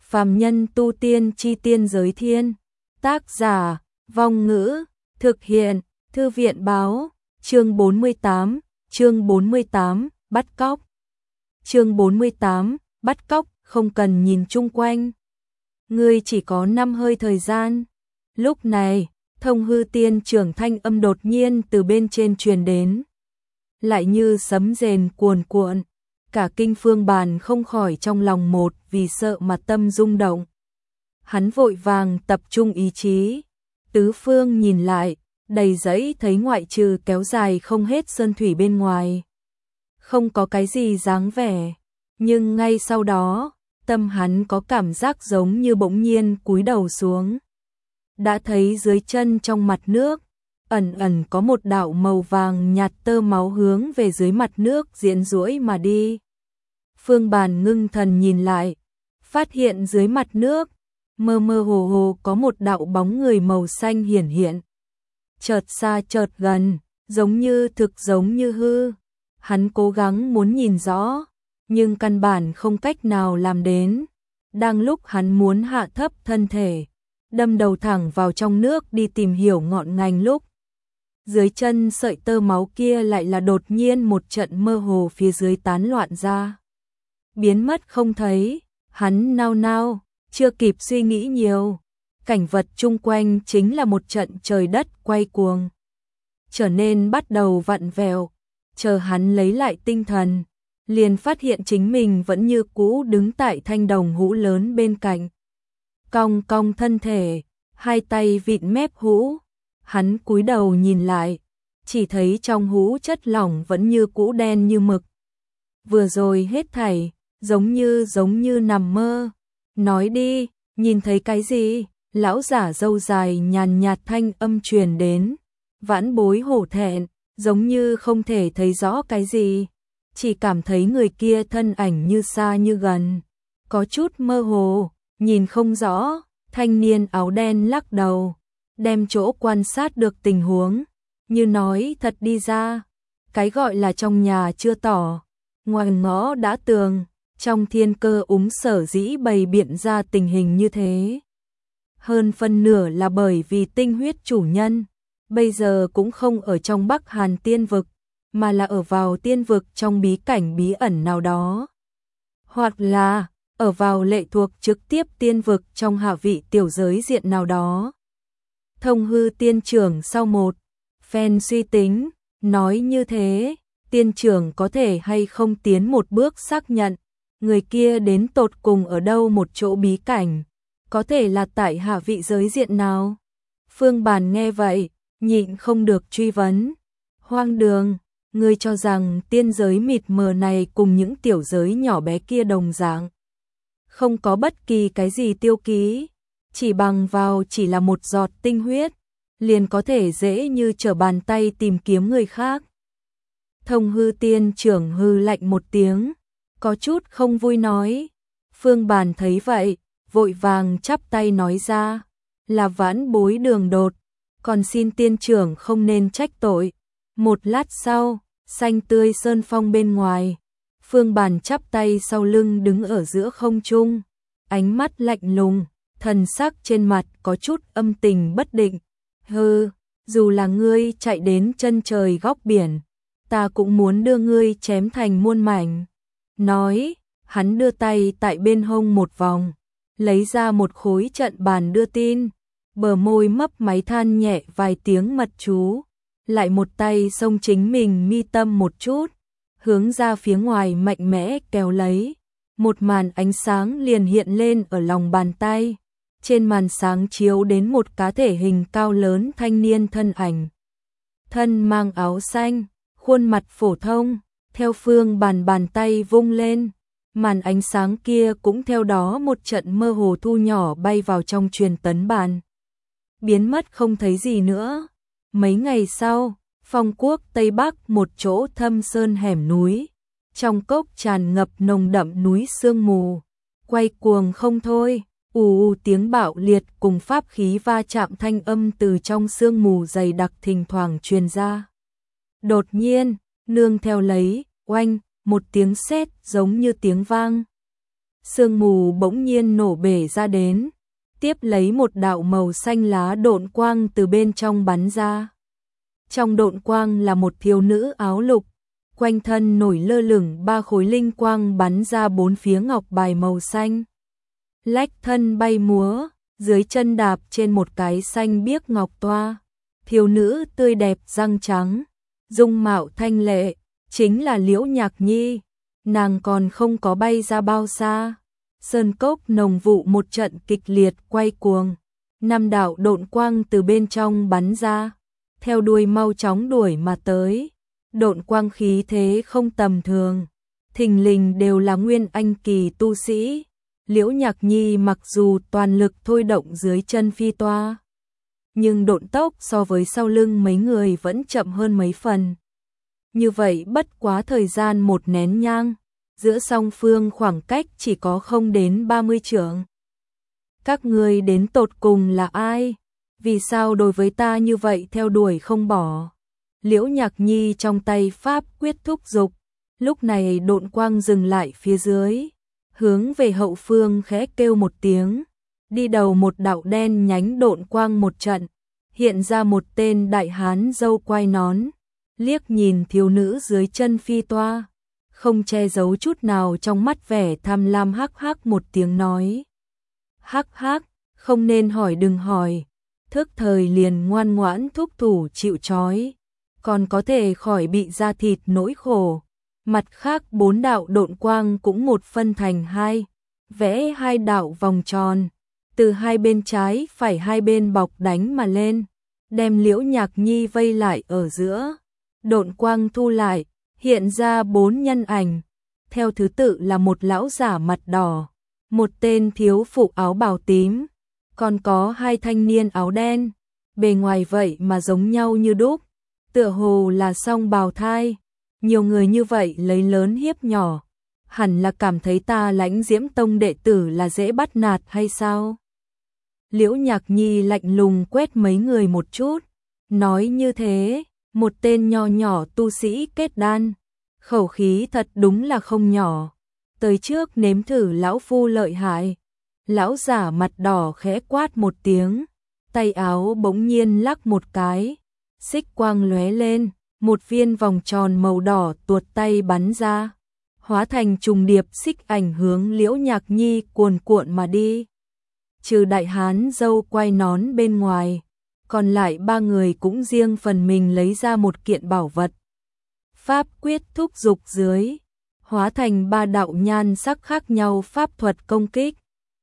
Phàm nhân tu tiên chi tiên giới thiên. Tác giả, Vong Ngữ, thực hiện, Thư viện báo, chương 48, bắt cóc. Chương 48, bắt cóc, không cần nhìn chung quanh. Ngươi chỉ có 5 hơi thời gian. Lúc này, Thông Hư Tiên trưởng thanh âm đột nhiên từ bên trên truyền đến. Lại như sấm rền cuồn cuộn, cả kinh Phương Bàn không khỏi trong lòng một vì sợ mà tâm rung động. Hắn vội vàng tập trung ý chí, tứ phương nhìn lại, đầy giấy thấy ngoại trừ kéo dài không hết sơn thủy bên ngoài. Không có cái gì dáng vẻ, nhưng ngay sau đó, tâm hắn có cảm giác giống như bỗng nhiên cúi đầu xuống. Đã thấy dưới chân trong mặt nước, ẩn ẩn có một đạo màu vàng nhạt tơ máu hướng về dưới mặt nước diễn duỗi mà đi. Phương Bàn ngưng thần nhìn lại, phát hiện dưới mặt nước, mơ mơ hồ hồ có một đạo bóng người màu xanh hiển hiện. Chợt xa chợt gần, giống như thực giống như hư. Hắn cố gắng muốn nhìn rõ, nhưng căn bản không cách nào làm đến. Đang lúc hắn muốn hạ thấp thân thể, đâm đầu thẳng vào trong nước đi tìm hiểu ngọn ngành lúc. Dưới chân sợi tơ máu kia lại là đột nhiên một trận mơ hồ phía dưới tán loạn ra. Biến mất không thấy, hắn nao nao, chưa kịp suy nghĩ nhiều. Cảnh vật chung quanh chính là một trận trời đất quay cuồng. Trở nên bắt đầu vặn vẹo, chờ hắn lấy lại tinh thần, liền phát hiện chính mình vẫn như cũ đứng tại thanh đồng hũ lớn bên cạnh. Cong cong thân thể, hai tay vịn mép hũ, hắn cúi đầu nhìn lại, chỉ thấy trong hũ chất lỏng vẫn như cũ đen như mực. Vừa rồi hết thảy, giống như nằm mơ. Nói đi, nhìn thấy cái gì? Lão giả râu dài nhàn nhạt thanh âm truyền đến. Vãn Bối hổ thẹn, giống như không thể thấy rõ cái gì. Chỉ cảm thấy người kia thân ảnh như xa như gần. Có chút mơ hồ, nhìn không rõ. Thanh niên áo đen lắc đầu, đem chỗ quan sát được tình huống. Như nói thật đi ra, cái gọi là trong nhà chưa tỏ, ngoài ngõ đã tường. Trong thiên cơ sở dĩ bày biện ra tình hình như thế. Hơn phân nửa là bởi vì tinh huyết chủ nhân, bây giờ cũng không ở trong Bắc Hàn tiên vực, mà là ở vào tiên vực trong bí cảnh bí ẩn nào đó. Hoặc là, ở vào lệ thuộc trực tiếp tiên vực trong hạ vị tiểu giới diện nào đó. Thông Hư tiên trưởng sau một phen suy tính, nói như thế, tiên trưởng có thể hay không tiến một bước xác nhận. Người kia đến tột cùng ở đâu một chỗ bí cảnh, có thể là tại hạ vị giới diện nào? Phương Bàn nghe vậy, nhịn không được truy vấn. Hoang đường, ngươi cho rằng tiên giới mịt mờ này cùng những tiểu giới nhỏ bé kia đồng dạng. Không có bất kỳ cái gì tiêu ký, chỉ bằng vào chỉ là một giọt tinh huyết, liền có thể dễ như trở bàn tay tìm kiếm người khác. Thông Hư tiên trưởng hư lạnh một tiếng, có chút không vui nói. Phương Bàn thấy vậy, vội vàng chắp tay nói ra, là Vãn Bối đường đột, còn xin tiên trưởng không nên trách tội. Một lát sau, xanh tươi sơn phong bên ngoài, Phương Bàn chắp tay sau lưng đứng ở giữa không trung, ánh mắt lạnh lùng, thần sắc trên mặt có chút âm tình bất định. Hừ, dù là ngươi chạy đến chân trời góc biển, ta cũng muốn đưa ngươi chém thành muôn mảnh. Nói, hắn đưa tay tại bên hông một vòng, lấy ra một khối trận bàn đưa tin, bờ môi mấp máy than nhẹ vài tiếng mật chú, lại một tay xông chính mình mi tâm một chút, hướng ra phía ngoài mạnh mẽ kéo lấy. Một màn ánh sáng liền hiện lên ở lòng bàn tay, trên màn sáng chiếu đến một cá thể hình cao lớn thanh niên thân ảnh. Thân mang áo xanh, khuôn mặt phổ thông. Theo Phương Bàn bàn tay vung lên, màn ánh sáng kia cũng theo đó một trận mơ hồ thu nhỏ bay vào trong truyền tấn bàn. Biến mất không thấy gì nữa. Mấy ngày sau, Phong quốc Tây Bắc một chỗ thâm sơn hẻm núi. Trong cốc tràn ngập nồng đậm núi sương mù. Quay cuồng không thôi, ù tiếng bạo liệt cùng pháp khí va chạm thanh âm từ trong sương mù dày đặc thỉnh thoảng truyền ra. Đột nhiên, nương theo lấy, oanh, một tiếng sét giống như tiếng vang. sương mù bỗng nhiên nổ bể ra đến, tiếp lấy một đạo màu xanh lá độn quang từ bên trong bắn ra. Trong độn quang là một thiếu nữ áo lục, quanh thân nổi lơ lửng 3 khối linh quang bắn ra 4 phía ngọc bài màu xanh. Lách thân bay múa, dưới chân đạp trên một cái xanh biếc ngọc toa. Thiếu nữ tươi đẹp răng trắng, dung mạo thanh lệ, chính là Liễu Nhạc Nhi. Nàng còn không có bay ra bao xa. Sơn cốc nồng vụ một trận kịch liệt quay cuồng. 5 đạo độn quang từ bên trong bắn ra, theo đuôi mau chóng đuổi mà tới. Độn quang khí thế không tầm thường, thình lình đều là nguyên anh kỳ tu sĩ. Liễu Nhạc Nhi mặc dù toàn lực thôi động dưới chân phi toa, nhưng độn tốc so với sau lưng mấy người vẫn chậm hơn mấy phần. Như vậy bất quá thời gian một nén nhang, giữa song phương khoảng cách chỉ có không đến 30 trượng. Các ngươi đến tột cùng là ai? Vì sao đối với ta như vậy theo đuổi không bỏ? Liễu Nhạc Nhi trong tay pháp quyết thúc dục, lúc này độn quang dừng lại phía dưới, hướng về hậu phương khẽ kêu một tiếng, đi đầu một đạo đen nhánh độn quang một trận, hiện ra một tên đại hán râu quai nón, liếc nhìn thiếu nữ dưới chân phi toa, không che giấu chút nào trong mắt vẻ tham lam, hắc hắc một tiếng nói. Hắc hắc, không nên hỏi đừng hỏi, thức thời liền ngoan ngoãn thúc thủ chịu trói, còn có thể khỏi bị da thịt nỗi khổ. Mặt khác 4 đạo độn quang cũng một phân thành 2, vẽ 2 đạo vòng tròn, từ hai bên trái phải hai bên bọc đánh mà lên, đem Liễu Nhạc Nhi vây lại ở giữa. Độn quang thu lại, hiện ra 4 nhân ảnh, theo thứ tự là một lão giả mặt đỏ, một tên thiếu phụ áo bào tím, còn có 2 thanh niên áo đen, bề ngoài vậy mà giống nhau như đúc, tựa hồ là song bào thai. Nhiều người như vậy lấy lớn hiếp nhỏ, hẳn là cảm thấy ta Lãnh Diễm Tông đệ tử là dễ bắt nạt hay sao? Liễu Nhạc Nhi lạnh lùng quét mấy người một chút, nói như thế, một tên nho nhỏ tu sĩ kết đan, khẩu khí thật đúng là không nhỏ, tới trước nếm thử lão phu lợi hại. Lão giả mặt đỏ khẽ quát một tiếng, tay áo bỗng nhiên lắc một cái, xích quang lóe lên, một viên vòng tròn màu đỏ tuột tay bắn ra, hóa thành trùng điệp xích ảnh hướng Liễu Nhạc Nhi cuồn cuộn mà đi. Trừ đại hán râu quai nón bên ngoài, còn lại 3 người cũng riêng phần mình lấy ra một kiện bảo vật. Pháp quyết thúc dục dưới, hóa thành 3 đạo nhan sắc khác nhau pháp thuật công kích.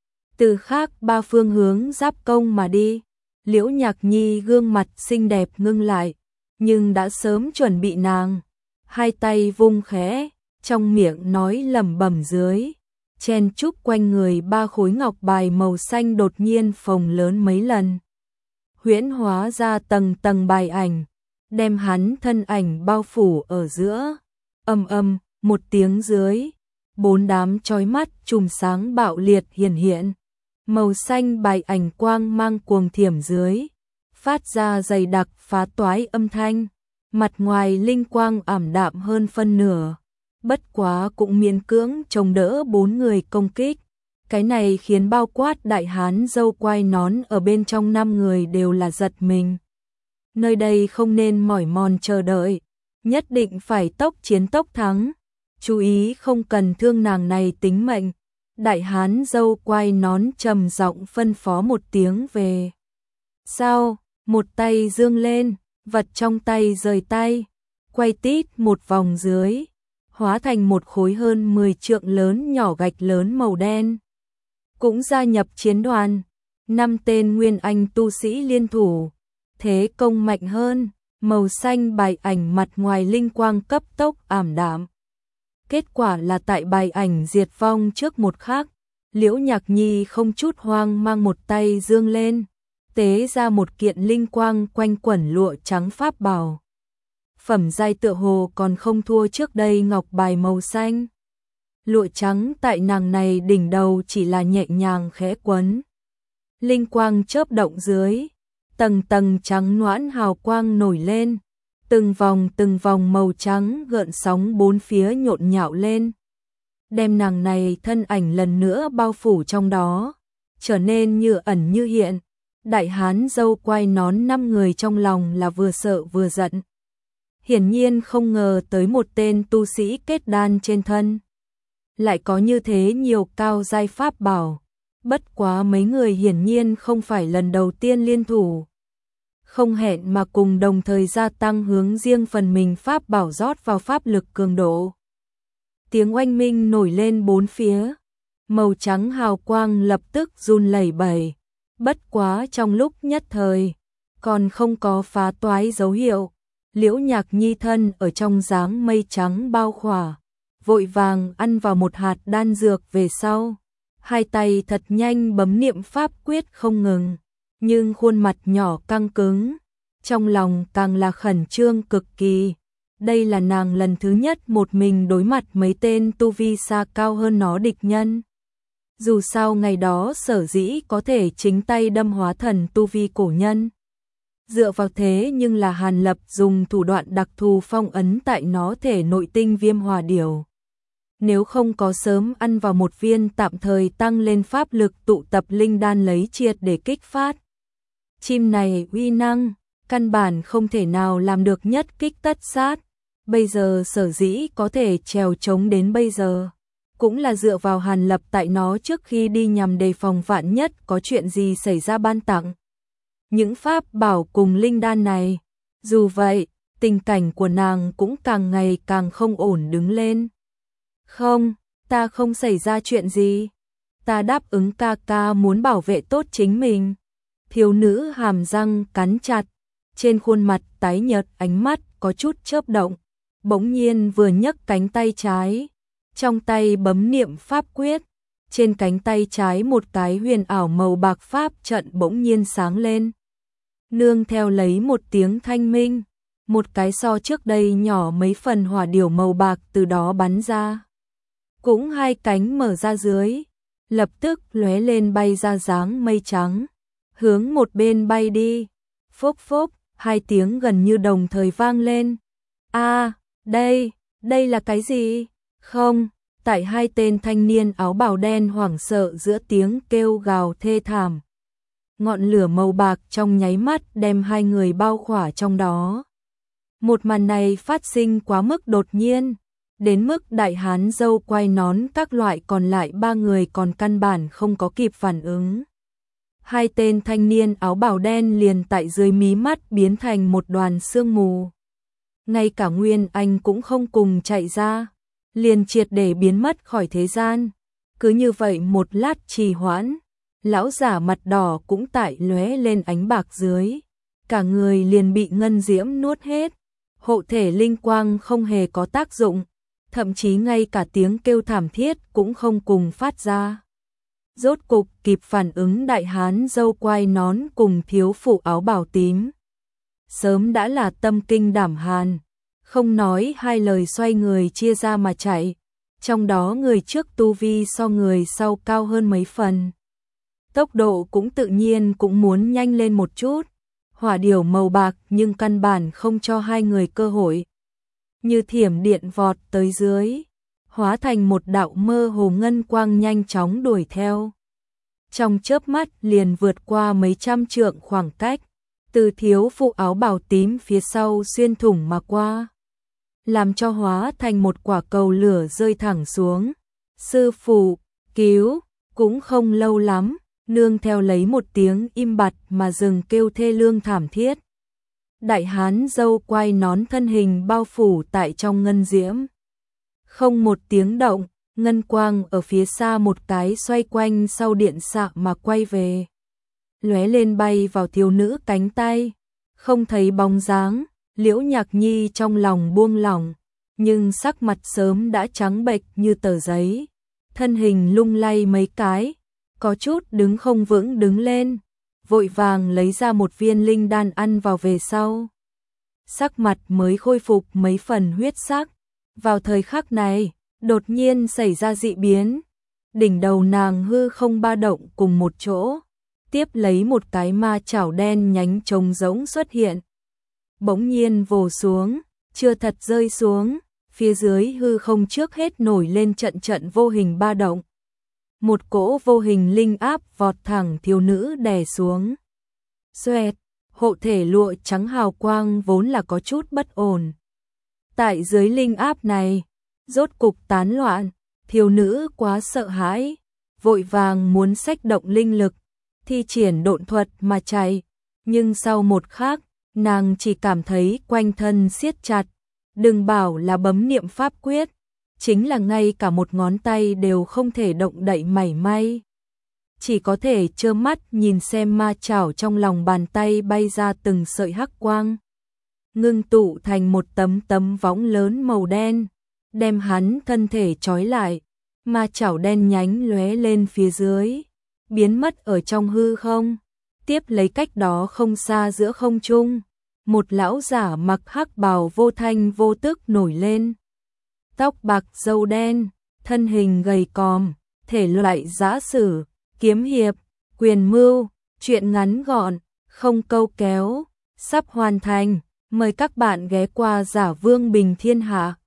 Từ khác 3 phương hướng giáp công mà đi, Liễu Nhạc Nhi gương mặt xinh đẹp ngưng lại, nhưng đã sớm chuẩn bị nàng, 2 tay vung khẽ, trong miệng nói lẩm bẩm dưới, chen chúc quanh người 3 khối ngọc bài màu xanh đột nhiên phồng lớn mấy lần, huyễn hóa ra tầng tầng bài ảnh, đem hắn thân ảnh bao phủ ở giữa. Âm một tiếng dưới, 4 đám chói mắt chùm sáng bạo liệt hiển hiện, màu xanh bài ảnh quang mang cuồng thiểm dưới, phát ra dày đặc phá toái âm thanh, mặt ngoài linh quang ảm đạm hơn phân nửa, bất quá cũng miễn cưỡng chống đỡ 4 người công kích. Cái này khiến bao quát đại hán râu quai nón ở bên trong 5 người đều là giật mình. Nơi đây không nên mỏi mòn chờ đợi, nhất định phải tốc chiến tốc thắng, chú ý không cần thương nàng này tính mệnh. Đại hán râu quai nón trầm giọng phân phó một tiếng về. Sau, một tay dương lên, vật trong tay rời tay, quay tít một vòng dưới, hóa thành một khối hơn 10 trượng lớn nhỏ gạch lớn màu đen. Cũng gia nhập chiến đoàn, 5 tên nguyên anh tu sĩ liên thủ, thế công mạnh hơn, màu xanh bài ảnh mặt ngoài linh quang cấp tốc ảm đạm. Kết quả là tại bài ảnh diệt vong trước một khắc, Liễu Nhạc Nhi không chút hoang mang một tay dương lên, tế ra một kiện linh quang quanh quẩn lụa trắng pháp bảo. Phẩm giai tựa hồ còn không thua trước đây ngọc bài màu xanh. Lụa trắng tại nàng này đỉnh đầu chỉ là nhẹ nhàng khẽ quấn. Linh quang chớp động dưới, tầng tầng trắng noãn hào quang nổi lên, từng vòng màu trắng gợn sóng 4 phía nhộn nhạo lên. đem nàng này thân ảnh lần nữa bao phủ trong đó, trở nên như ẩn như hiện. Đại hán dâu quai nón 5 người trong lòng là vừa sợ vừa giận. Hiển nhiên không ngờ tới một tên tu sĩ kết đan trên thân lại có như thế nhiều cao giai pháp bảo. Bất quá mấy người hiển nhiên không phải lần đầu tiên liên thủ, không hẹn mà cùng đồng thời gia tăng hướng riêng phần mình pháp bảo rót vào pháp lực cường độ. Tiếng oanh minh nổi lên bốn phía, màu trắng hào quang lập tức run lẩy bẩy. Bất quá trong lúc nhất thời, còn không có phá toái dấu hiệu, Liễu Nhạc Nhi thân ở trong dáng mây trắng bao khỏa, vội vàng ăn vào một hạt đan dược về sau. Hai tay thật nhanh bấm niệm pháp quyết không ngừng, nhưng khuôn mặt nhỏ căng cứng, trong lòng càng là khẩn trương cực kỳ. Đây là nàng lần thứ nhất một mình đối mặt mấy tên tu vi xa cao hơn nó địch nhân. Dù sao ngày đó sở dĩ có thể chính tay đâm hóa thần tu vi cổ nhân. Dựa vào thế nhưng là Hàn Lập dùng thủ đoạn đặc thù phong ấn tại nó thể nội tinh viêm hỏa điểu. Nếu không có sớm ăn vào một viên tạm thời tăng lên pháp lực tụ tập linh đan lấy triệt để kích phát. Chim này uy năng, căn bản không thể nào làm được nhất kích tất sát. Bây giờ sở dĩ có thể trèo trống đến bây giờ, cũng là dựa vào Hàn Lập tại nó trước khi đi nhằm đề phòng vạn nhất có chuyện gì xảy ra ban tặng. Những pháp bảo cùng linh đan này, dù vậy, tình cảnh của nàng cũng càng ngày càng không ổn đứng lên. Không, ta không xảy ra chuyện gì. Ta đáp ứng ca ca muốn bảo vệ tốt chính mình. Thiếu nữ hàm răng cắn chặt, trên khuôn mặt tái nhợt ánh mắt có chút chớp động. Bỗng nhiên vừa nhấc cánh tay trái, trong tay bấm niệm pháp quyết. Trên cánh tay trái một cái huyền ảo màu bạc pháp trận bỗng nhiên sáng lên. Nương theo lấy một tiếng thanh minh, một cái so trước đây nhỏ mấy phần hỏa điểu màu bạc từ đó bắn ra. Cũng hai cánh mở ra dưới, lập tức lóe lên bay ra dáng mây trắng, hướng một bên bay đi. Phốc phốc, hai tiếng gần như đồng thời vang lên. A, đây là cái gì? Không, tại hai tên thanh niên áo bào đen hoảng sợ giữa tiếng kêu gào thê thảm. Ngọn lửa màu bạc trong nháy mắt đem hai người bao khỏa trong đó. Một màn này phát sinh quá mức đột nhiên, đến mức đại hán dâu quai nón các loại còn lại ba người còn căn bản không có kịp phản ứng. Hai tên thanh niên áo bào đen liền tại dưới mí mắt biến thành một đoàn sương mù. Ngay cả Nguyên Anh cũng không cùng chạy ra, liền triệt để biến mất khỏi thế gian. Cứ như vậy một lát trì hoãn, lão giả mặt đỏ cũng tại lóe lên ánh bạc dưới, cả người liền bị ngân diễm nuốt hết. Hộ thể linh quang không hề có tác dụng, thậm chí ngay cả tiếng kêu thảm thiết cũng không cùng phát ra. Rốt cục kịp phản ứng đại hán dâu quai nón cùng thiếu phụ áo bào tím. Sớm đã là tâm kinh đảm hàn, không nói hai lời xoay người chia ra mà chạy, trong đó người trước tu vi so người sau cao hơn mấy phần. Tốc độ cũng tự nhiên cũng muốn nhanh lên một chút, hỏa điểu màu bạc nhưng căn bản không cho hai người cơ hội. Như thiểm điện vọt tới dưới, hóa thành một đạo mơ hồ ngân quang nhanh chóng đuổi theo. Trong chớp mắt liền vượt qua mấy trăm trượng khoảng cách, từ thiếu phụ áo bào tím phía sau xuyên thủng mà qua, làm cho hóa thành một quả cầu lửa rơi thẳng xuống. Sư phụ, cứu, cũng không lâu lắm, nương theo lấy một tiếng im bặt mà rừng kêu thê lương thảm thiết. Đại hán dâu quai nón thân hình bao phủ tại trong ngân diễm. Không một tiếng động, ngân quang ở phía xa một cái xoay quanh sau điện xạ mà quay về. Lóe lên bay vào thiếu nữ cánh tay, không thấy bóng dáng. Liễu Nhạc Nhi trong lòng buông lỏng, nhưng sắc mặt sớm đã trắng bệch như tờ giấy. Thân hình lung lay mấy cái, có chút đứng không vững đứng lên, vội vàng lấy ra một viên linh đan ăn vào về sau. Sắc mặt mới khôi phục mấy phần huyết sắc. Vào thời khắc này, đột nhiên xảy ra dị biến. Đỉnh đầu nàng hư không ba động cùng một chỗ, tiếp lấy một cái ma chảo đen nhánh trống rỗng xuất hiện. Bỗng nhiên vồ xuống, chưa thật rơi xuống, phía dưới hư không trước hết nổi lên trận trận vô hình ba động. Một cỗ vô hình linh áp vọt thẳng thiếu nữ đè xuống. Xoẹt, hộ thể lụa trắng hào quang vốn là có chút bất ổn. Tại dưới linh áp này, rốt cục tán loạn, thiếu nữ quá sợ hãi, vội vàng muốn xách động linh lực, thi triển độn thuật mà chạy, nhưng sau một khắc, nàng chỉ cảm thấy quanh thân siết chặt, đừng bảo là bấm niệm pháp quyết, chính là ngay cả một ngón tay đều không thể động đậy mảy may. Chỉ có thể trơ mắt nhìn xem ma chảo trong lòng bàn tay bay ra từng sợi hắc quang, ngưng tụ thành một tấm võng lớn màu đen, đem hắn thân thể trói lại, ma chảo đen nhánh lóe lên phía dưới, biến mất ở trong hư không. Tiếp lấy cách đó không xa giữa không trung, một lão giả mặc hắc bào vô thanh vô tức nổi lên. Tóc bạc râu đen, thân hình gầy còm, thể loại giã sử, kiếm hiệp, quyền mưu, truyện ngắn gọn, không câu kéo, sắp hoàn thành. Mời các bạn ghé qua Giả Vương Bình Thiên Hạ.